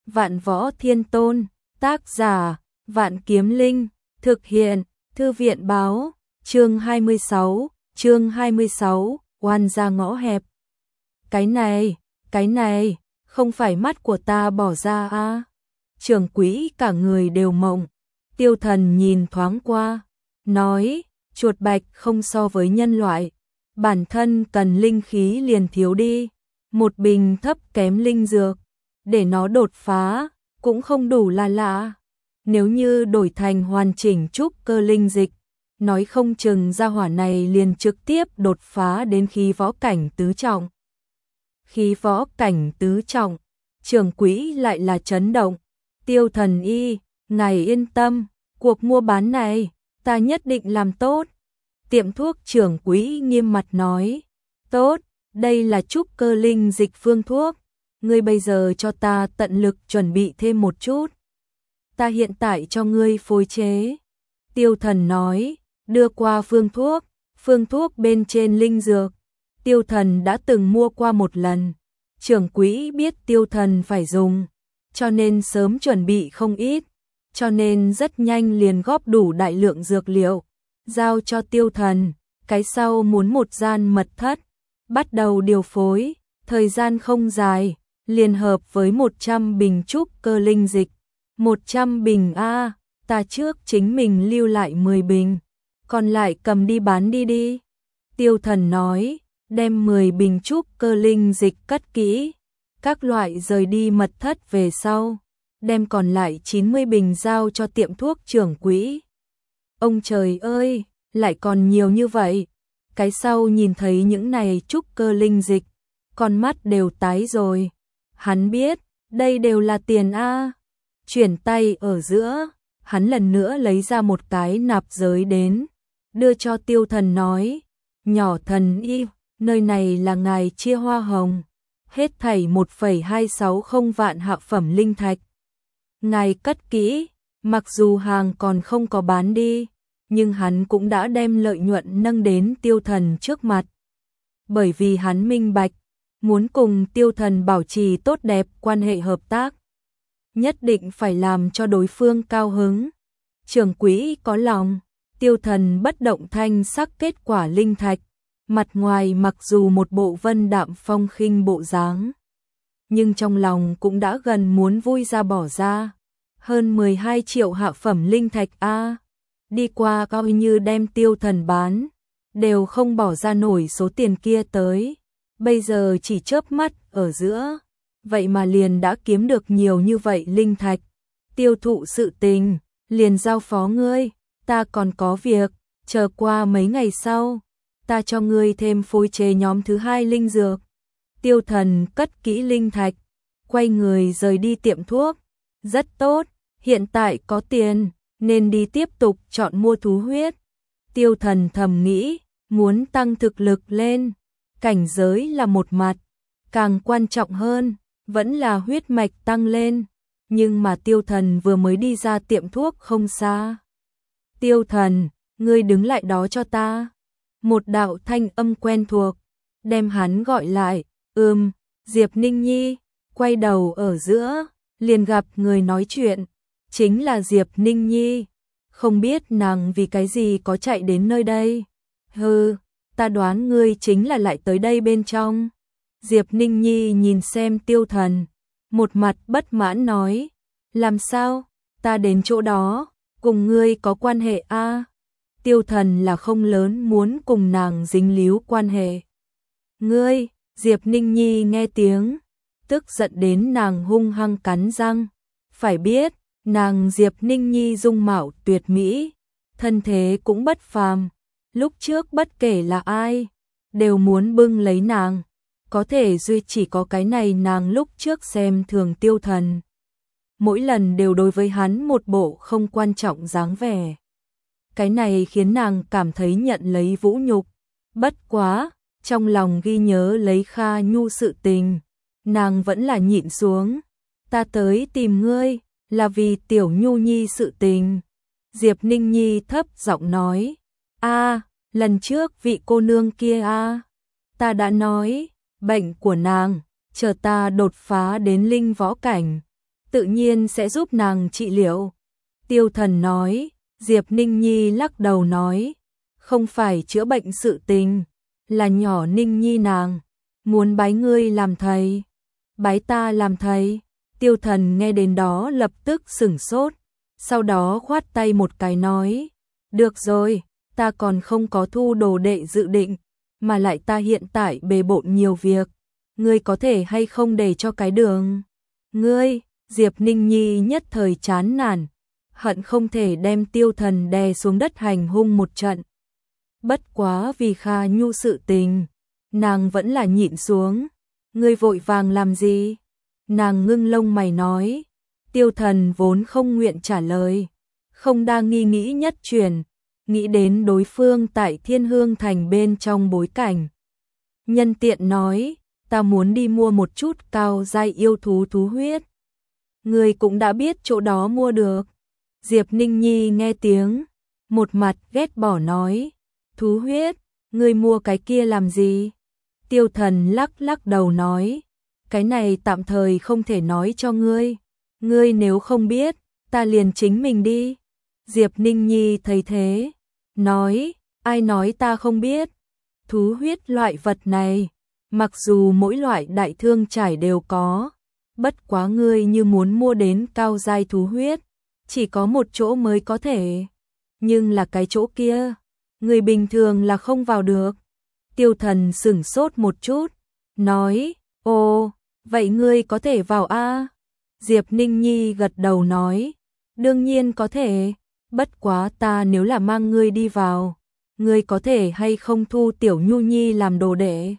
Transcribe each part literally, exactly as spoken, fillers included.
Vạn Võ Thiên Tôn, tác giả, Vạn Kiếm Linh, thực hiện, Thư viện báo, chương hai mươi sáu, chương hai mươi sáu, oan ra ngõ hẹp. Cái này, cái này, không phải mắt của ta bỏ ra à? Trưởng quỹ cả người đều mộng. Tiêu Thần nhìn thoáng qua, nói, chuột bạch không so với nhân loại, bản thân cần linh khí liền thiếu đi, một bình thấp kém linh dược, để nó đột phá, cũng không đủ là lạ. Nếu như đổi thành hoàn chỉnh trúc cơ linh dịch, nói không chừng gia hỏa này liền trực tiếp đột phá đến khí võ cảnh tứ trọng. Khí võ cảnh tứ trọng, trưởng quỹ lại là chấn động. Tiêu Thần y, ngài yên tâm, cuộc mua bán này, ta nhất định làm tốt. Tiệm thuốc trưởng quỹ nghiêm mặt nói, tốt, đây là trúc cơ linh dịch phương thuốc, ngươi bây giờ cho ta tận lực chuẩn bị thêm một chút. Ta hiện tại cho ngươi phối chế. Tiêu Thần nói, đưa qua phương thuốc, phương thuốc bên trên linh dược. Tiêu Thần đã từng mua qua một lần, trưởng quỹ biết Tiêu Thần phải dùng, cho nên sớm chuẩn bị không ít, cho nên rất nhanh liền góp đủ đại lượng dược liệu, giao cho Tiêu Thần, cái sau muốn một gian mật thất, bắt đầu điều phối, thời gian không dài, liền hợp với một trăm bình trúc cơ linh dịch. một trăm bình a, ta trước chính mình lưu lại mười bình, còn lại cầm đi bán đi đi. Tiêu Thần nói, đem mười bình trúc cơ linh dịch cất kỹ, các loại rời đi mật thất về sau, đem còn lại chín mươi bình giao cho tiệm thuốc trưởng quỹ. Ông trời ơi, lại còn nhiều như vậy. Cái sau nhìn thấy những này trúc cơ linh dịch, con mắt đều tái rồi. Hắn biết, đây đều là tiền a. Chuyển tay ở giữa, hắn lần nữa lấy ra một cái nạp giới đến, đưa cho Tiêu Thần nói, nhỏ thần y, nơi này là ngài chia hoa hồng, hết thảy một phẩy hai sáu không vạn hạ phẩm linh thạch. Ngài cất kỹ, mặc dù hàng còn không có bán đi, nhưng hắn cũng đã đem lợi nhuận nâng đến Tiêu Thần trước mặt. Bởi vì hắn minh bạch, muốn cùng Tiêu Thần bảo trì tốt đẹp quan hệ hợp tác, nhất định phải làm cho đối phương cao hứng. Trưởng quỹ có lòng, Tiêu Thần bất động thanh sắc kết quả linh thạch, mặt ngoài mặc dù một bộ vân đạm phong khinh bộ dáng, nhưng trong lòng cũng đã gần muốn vui ra bỏ ra. Hơn mười hai triệu hạ phẩm linh thạch a, đi qua coi như đem Tiêu Thần bán, đều không bỏ ra nổi số tiền kia tới. Bây giờ chỉ chớp mắt ở giữa, vậy mà liền đã kiếm được nhiều như vậy linh thạch. Tiêu thụ sự tình, liền giao phó ngươi, ta còn có việc, chờ qua mấy ngày sau, ta cho ngươi thêm phối chế nhóm thứ hai linh dược. Tiêu Thần cất kỹ linh thạch, quay người rời đi tiệm thuốc. Rất tốt, hiện tại có tiền, nên đi tiếp tục chọn mua thú huyết. Tiêu Thần thầm nghĩ, muốn tăng thực lực lên, cảnh giới là một mặt, càng quan trọng hơn, vẫn là huyết mạch tăng lên. Nhưng mà Tiêu Thần vừa mới đi ra tiệm thuốc không xa. Tiêu Thần, ngươi đứng lại đó cho ta. Một đạo thanh âm quen thuộc, đem hắn gọi lại, ừm, Diệp Ninh Nhi, quay đầu ở giữa, liền gặp người nói chuyện, chính là Diệp Ninh Nhi. Không biết nàng vì cái gì có chạy đến nơi đây. Hừ, ta đoán ngươi chính là lại tới đây bên trong. Diệp Ninh Nhi nhìn xem Tiêu Thần, một mặt bất mãn nói, làm sao, ta đến chỗ đó, cùng ngươi có quan hệ a? À? Tiêu Thần là không lớn muốn cùng nàng dính líu quan hệ. Ngươi, Diệp Ninh Nhi nghe tiếng, tức giận đến nàng hung hăng cắn răng. Phải biết, nàng Diệp Ninh Nhi dung mạo tuyệt mỹ, thân thế cũng bất phàm, lúc trước bất kể là ai, đều muốn bưng lấy nàng. Có thể duy chỉ có cái này nàng lúc trước xem thường Tiêu Thần, mỗi lần đều đối với hắn một bộ không quan trọng dáng vẻ. Cái này khiến nàng cảm thấy nhận lấy vũ nhục. Bất quá, trong lòng ghi nhớ lấy Kha Nhu sự tình, nàng vẫn là nhịn xuống. Ta tới tìm ngươi, là vì Tiểu Nhu Nhi sự tình. Diệp Ninh Nhi thấp giọng nói, a, lần trước vị cô nương kia a, ta đã nói, bệnh của nàng, chờ ta đột phá đến linh võ cảnh, tự nhiên sẽ giúp nàng trị liệu. Tiêu Thần nói. Diệp Ninh Nhi lắc đầu nói, không phải chữa bệnh sự tình, là nhỏ Ninh Nhi nàng, muốn bái ngươi làm thầy. Bái ta làm thầy? Tiêu Thần nghe đến đó lập tức sửng sốt, sau đó khoát tay một cái nói, được rồi, ta còn không có thu đồ đệ dự định, mà lại ta hiện tại bề bộn nhiều việc, ngươi có thể hay không để cho cái đường. Ngươi, Diệp Ninh Nhi nhất thời chán nản, hận không thể đem Tiêu Thần đè xuống đất hành hung một trận. Bất quá vì Kha Nhu sự tình, nàng vẫn là nhịn xuống. Ngươi vội vàng làm gì? Nàng ngưng lông mày nói. Tiêu Thần vốn không nguyện trả lời, không đa nghi nghĩ nhất chuyển, nghĩ đến đối phương tại Thiên Hương Thành bên trong bối cảnh. Nhân tiện nói, ta muốn đi mua một chút cao giai yêu thú thú huyết. Ngươi cũng đã biết chỗ đó mua được. Diệp Ninh Nhi nghe tiếng, một mặt ghét bỏ nói, thú huyết, ngươi mua cái kia làm gì? Tiêu Thần lắc lắc đầu nói, cái này tạm thời không thể nói cho ngươi, ngươi nếu không biết, ta liền chính mình đi. Diệp Ninh Nhi thấy thế, nói, ai nói ta không biết? Thú huyết loại vật này, mặc dù mỗi loại đại thương trải đều có, bất quá ngươi như muốn mua đến cao giai thú huyết, chỉ có một chỗ mới có thể, nhưng là cái chỗ kia, người bình thường là không vào được. Tiêu Thần sửng sốt một chút, nói, ồ, vậy ngươi có thể vào a? Diệp Ninh Nhi gật đầu nói, đương nhiên có thể, bất quá ta nếu là mang ngươi đi vào, ngươi có thể hay không thu Tiểu Nhu Nhi làm đồ đệ?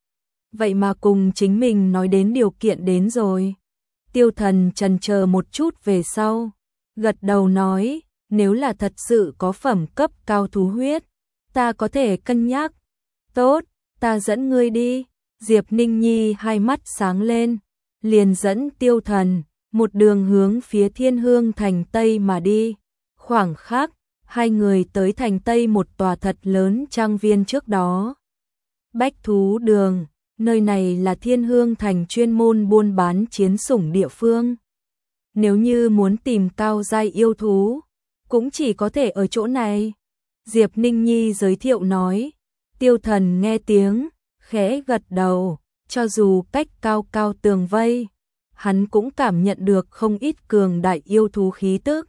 Vậy mà cùng chính mình nói đến điều kiện đến rồi. Tiêu Thần chần chờ một chút về sau, gật đầu nói, nếu là thật sự có phẩm cấp cao thú huyết, ta có thể cân nhắc. Tốt, ta dẫn ngươi đi. Diệp Ninh Nhi hai mắt sáng lên, liền dẫn Tiêu Thần, một đường hướng phía Thiên Hương Thành Tây mà đi. Khoảng khắc, hai người tới thành Tây một tòa thật lớn trang viên trước đó. Bách Thú Đường, nơi này là Thiên Hương Thành chuyên môn buôn bán chiến sủng địa phương. Nếu như muốn tìm cao giai yêu thú, cũng chỉ có thể ở chỗ này. Diệp Ninh Nhi giới thiệu nói. Tiêu Thần nghe tiếng, khẽ gật đầu, cho dù cách cao cao tường vây, hắn cũng cảm nhận được không ít cường đại yêu thú khí tức.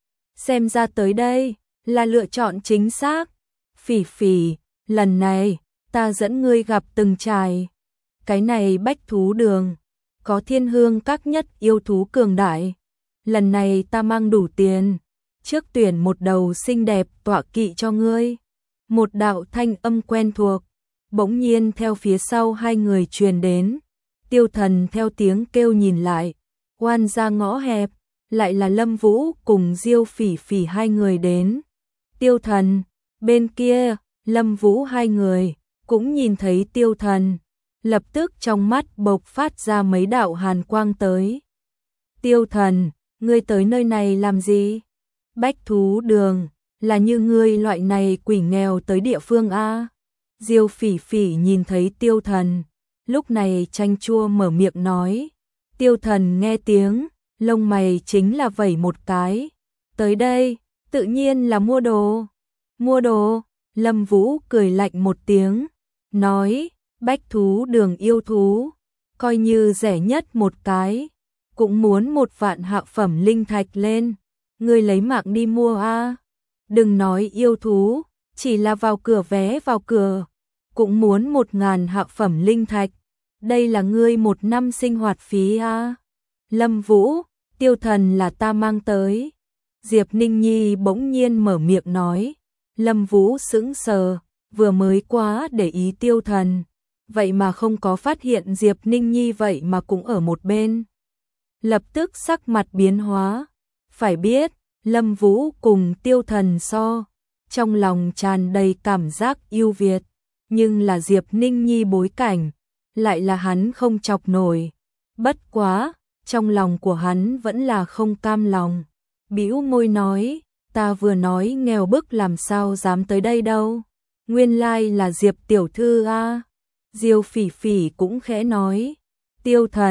Xem ra tới đây, là lựa chọn chính xác. Phỉ Phỉ, lần này, ta dẫn ngươi gặp từng trài. Cái này Bách Thú Đường, có Thiên Hương các nhất yêu thú cường đại. Lần này ta mang đủ tiền, trước tuyển một đầu xinh đẹp tọa kỵ cho ngươi. Một đạo thanh âm quen thuộc, bỗng nhiên theo phía sau hai người truyền đến. Tiêu Thần theo tiếng kêu nhìn lại, oan ra ngõ hẹp, lại là Lâm Vũ cùng Diêu Phỉ Phỉ hai người đến. Tiêu Thần, bên kia, Lâm Vũ hai người, cũng nhìn thấy Tiêu Thần, lập tức trong mắt bộc phát ra mấy đạo hàn quang tới. Tiêu Thần, ngươi tới nơi này làm gì? Bách Thú Đường, là như ngươi loại này quỷ nghèo tới địa phương a? Diêu Phỉ Phỉ nhìn thấy Tiêu Thần, lúc này chanh chua mở miệng nói. Tiêu Thần nghe tiếng, lông mày chính là vẩy một cái. Tới đây, tự nhiên là mua đồ. Mua đồ? Lâm Vũ cười lạnh một tiếng, nói, Bách Thú Đường yêu thú, coi như rẻ nhất một cái, cũng muốn một vạn hạ phẩm linh thạch lên. Ngươi lấy mạng đi mua a? Đừng nói yêu thú, chỉ là vào cửa vé vào cửa, cũng muốn một ngàn hạ phẩm linh thạch. Đây là ngươi một năm sinh hoạt phí a. Lâm Vũ, Tiêu Thần là ta mang tới. Diệp Ninh Nhi bỗng nhiên mở miệng nói. Lâm Vũ sững sờ, vừa mới quá để ý Tiêu Thần, vậy mà không có phát hiện Diệp Ninh Nhi vậy mà cũng ở một bên. Lập tức sắc mặt biến hóa, phải biết, Lâm Vũ cùng Tiêu Thần so, trong lòng tràn đầy cảm giác yêu Việt, nhưng là Diệp Ninh Nhi bối cảnh, lại là hắn không chọc nổi. Bất quá, trong lòng của hắn vẫn là không cam lòng, bĩu môi nói, ta vừa nói nghèo bức làm sao dám tới đây đâu, nguyên lai là Diệp tiểu thư a. Diêu Phỉ Phỉ cũng khẽ nói, Tiêu Thần,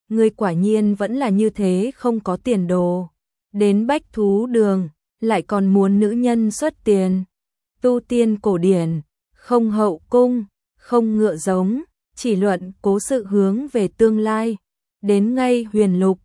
ngươi quả nhiên vẫn là như thế không có tiền đồ. Đến bách thú đường, lại còn muốn nữ nhân xuất tiền. Tu tiên cổ điển, không hậu cung, không ngựa giống, chỉ luận cố sự hướng về tương lai. Đến ngay huyền lục,